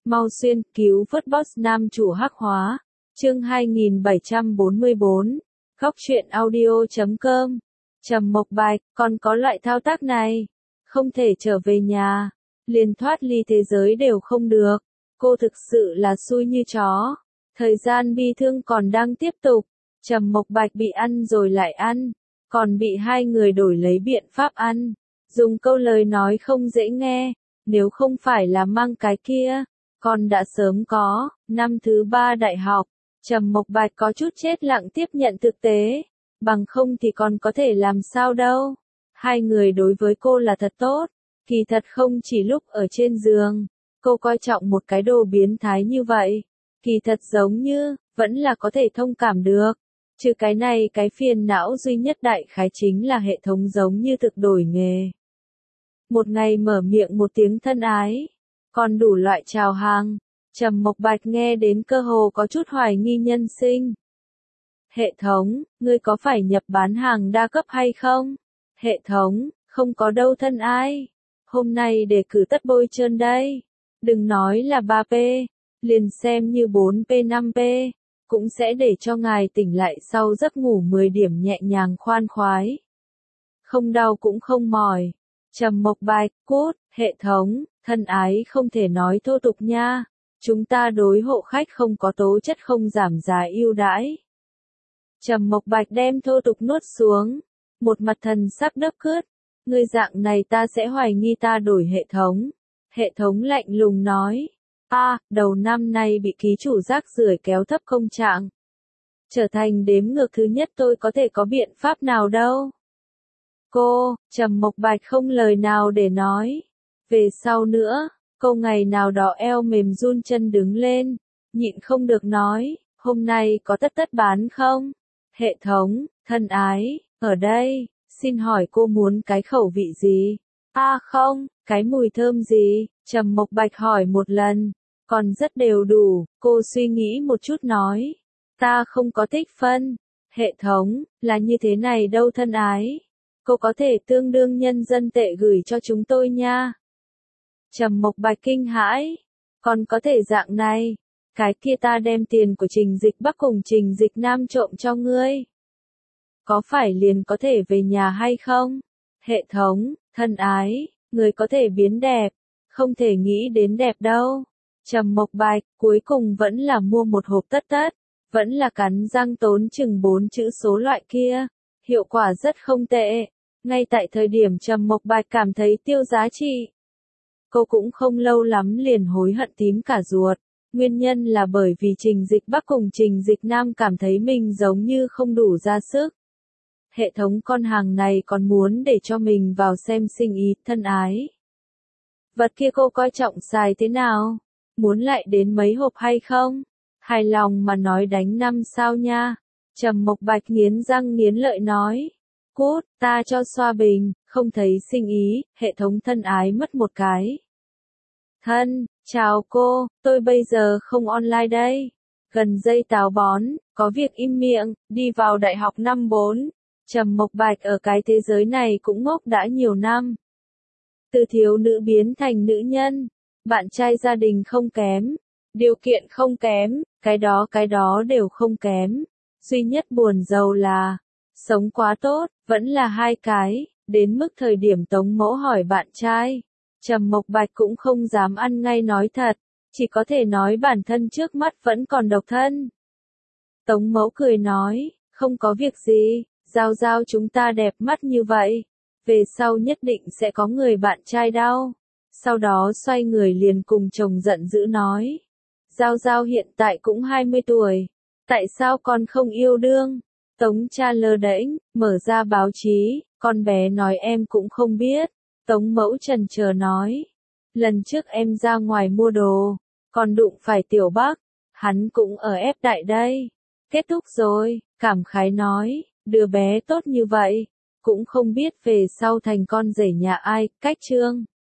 Mau xuyên, cứu vớt boss nam chủ hắc hóa. Chương 2744. Góc truyện audio.com. Trầm Mộc Bạch, còn có loại thao tác này. Không thể trở về nhà. Liền thoát ly thế giới đều không được. Cô thực sự là xui như chó. Thời gian bi thương còn đang tiếp tục. Trầm Mộc Bạch bị ăn rồi lại ăn. Còn bị hai người đổi lấy biện pháp ăn. Dùng câu lời nói không dễ nghe. Nếu không phải là mang cái kia. Con đã sớm có. Năm thứ 3 đại học. Trầm Mộc Bạch có chút chết lặng tiếp nhận thực tế. Bằng không thì còn có thể làm sao đâu. Hai người đối với cô là thật tốt. Kỳ thật không chỉ lúc ở trên giường. Cô coi trọng một cái đồ biến thái như vậy. Kỳ thật giống như, vẫn là có thể thông cảm được. Trừ cái này cái phiền não duy nhất đại khái chính là hệ thống giống như thực đổi nghề. Một ngày mở miệng một tiếng thân ái. Còn đủ loại chào hàng. Trầm Mộc Bạch nghe đến cơ hồ có chút hoài nghi nhân sinh. Hệ thống, ngươi có phải nhập bán hàng đa cấp hay không? Hệ thống, không có đâu thân ái. Hôm nay đề cử tất bôi trơn đây. Đừng nói là 3P, liền xem như 4P 5P, cũng sẽ để cho ngài tỉnh lại sau giấc ngủ 10 điểm nhẹ nhàng khoan khoái. Không đau cũng không mỏi. Trầm Mộc Bạch, cút, hệ thống, thân ái không thể nói thô tục nha. Chúng ta đối hộ khách không có tố chất không giảm giá ưu đãi. Trầm Mộc Bạch đem thô tục nuốt xuống. Một mặt thần sắc đớp cướt. Ngươi dạng này ta sẽ hoài nghi ta đổi hệ thống. Hệ thống lạnh lùng nói. Đầu năm nay bị ký chủ rác rưởi kéo thấp công trạng. Trở thành đếm ngược thứ nhất tôi có thể có biện pháp nào đâu. Trầm Mộc Bạch không lời nào để nói. Về sau nữa, cô ngày nào đó eo mềm run chân đứng lên. Nhịn không được nói, hôm nay có tất bán không? Hệ thống, thân ái, ở đây, xin hỏi cô muốn cái khẩu vị gì? Không, cái mùi thơm gì? Trầm Mộc Bạch hỏi một lần, còn rất đều đủ, cô suy nghĩ một chút nói. Ta không có tích phân. Hệ thống, là như thế này đâu thân ái. Cô có thể tương đương nhân dân tệ gửi cho chúng tôi nha. Trầm Mộc Bạch kinh hãi. Còn có thể dạng này. Cái kia ta đem tiền của Trình Dịch Bắc cùng Trình Dịch Nam trộm cho ngươi. Có phải liền có thể về nhà hay không? Hệ thống, thân ái, người có thể biến đẹp. Không thể nghĩ đến đẹp đâu. Trầm Mộc Bạch, cuối cùng vẫn là mua một hộp tất. Vẫn là cắn răng tốn chừng 4 chữ số loại kia. Hiệu quả rất không tệ. Ngay tại thời điểm Trầm Mộc Bạch cảm thấy tiêu giá trị. Cô cũng không lâu lắm liền hối hận tím cả ruột. Nguyên nhân là bởi vì Trình Dịch Bắc cùng Trình Dịch Nam cảm thấy mình giống như không đủ ra sức. Hệ thống con hàng này còn muốn để cho mình vào xem sinh ý, thân ái. Vật kia cô coi trọng xài thế nào? Muốn lại đến mấy hộp hay không? Hài lòng mà nói đánh 5 sao nha. Trầm Mộc Bạch nghiến răng nghiến lợi nói. Cút, ta cho xoa bình, không thấy sinh ý, hệ thống thân ái mất một cái. Chào cô, tôi bây giờ không online đây. Gần dây táo bón, có việc im miệng, đi vào đại học năm 4. Trầm Mộc Bạch ở cái thế giới này cũng ngốc đã nhiều năm. Từ thiếu nữ biến thành nữ nhân, bạn trai gia đình không kém, điều kiện không kém, cái đó đều không kém. Duy nhất buồn giàu là, sống quá tốt, vẫn là hai cái, đến mức thời điểm Tống Mẫu hỏi bạn trai. Trầm Mộc Bạch cũng không dám ăn ngay nói thật, chỉ có thể nói bản thân trước mắt vẫn còn độc thân. Tống Mẫu cười nói, không có việc gì, Giao chúng ta đẹp mắt như vậy, về sau nhất định sẽ có người bạn trai đau. Sau đó xoay người liền cùng chồng giận dữ nói, Giao hiện tại cũng 20 tuổi, tại sao con không yêu đương? Tống cha lơ đễnh, mở ra báo chí, con bé nói em cũng không biết. Tống Mẫu chần chờ nói, lần trước em ra ngoài mua đồ, còn đụng phải Tiểu Bắc, hắn cũng ở ép đại đây. Kết thúc rồi, cảm khái nói, đứa bé tốt như vậy, cũng không biết về sau thành con rể nhà ai, cách chương.